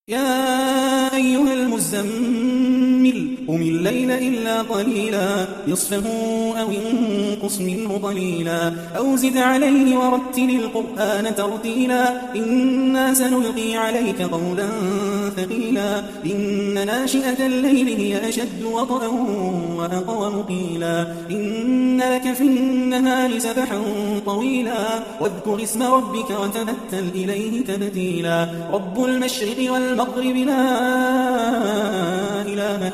يا أيها المزمل قم الليل إلا قليلا نصفه أو انقص منه قليلا أو زد عليه ورتل القرآن ترتيلا إنا سنلقي عليك قولا ثقيلا إن ناشئة الليل هي أشد وطئا وأقوم قيلا إن لك في النهار سبحا طويلا واذكر اسم ربك وتبتل إليه تبتيلا رب المشرق والمغرب لا إله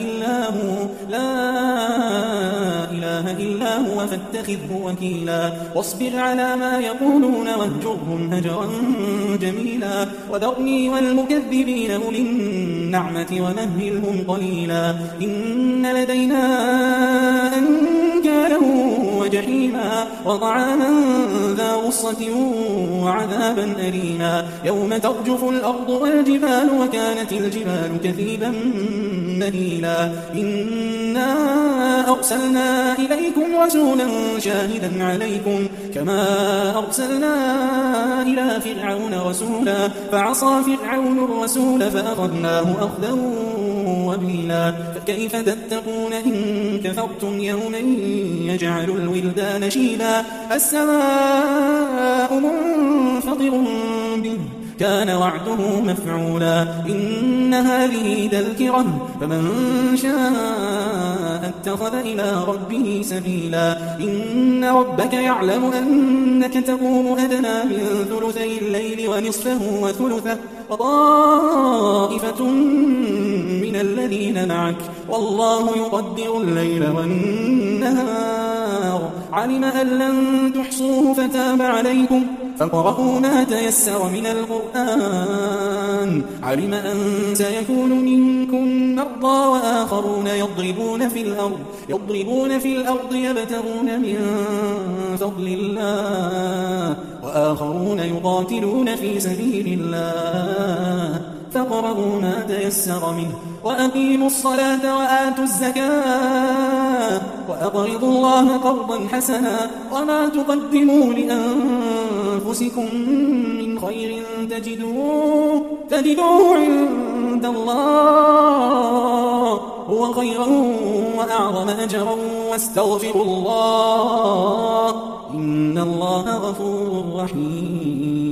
إلا هو فاتخذه وكيلا واصبر على ما يقولون واهجرهم هجرا جميلا وذرني والمكذبين أولي النعمة ومهلهم قليلا إن لدينا أنكالا وجحيما وطعاما ذا غصة وعذابا أليما يوم ترجف الأرض والجبال وكانت الجبال كثيبا مهيلا إنا أرسلنا إليكم رسولا شاهدا عليكم كما أرسلنا إلى فرعون رسولا فعصى فرعون الرسول فأخذناه أخذا وبيلا فكيف تتقون إن كفرتم يوما يجعل الولدان شيبا السماء منفطر به كان وعده مفعولا إن هذه تذكرة فمن شاء اتخذ إلى ربه سبيلا إن ربك يعلم أنك تقوم أدنى من ثلثي الليل ونصفه وثلثه وطائفة من الذين معك والله يقدر الليل والنهار علم أن لن تحصوه فتاب عليكم فاقرؤوا ما تيسر من القرآن علم أن سيكون منكم مرضى وآخرون يضربون في الأرض يبتغون من فضل الله وآخرون يقاتلون في سبيل الله فاقرؤوا ما تيسر منه وأقيموا الصلاة وآتوا الزكاة وأقرضوا الله قرضا حسنا وما تقدموا لأنفسكم من خير تجدوه عند الله هو خيرا وأعظم أجرا واستغفروا الله إن الله غفور رحيم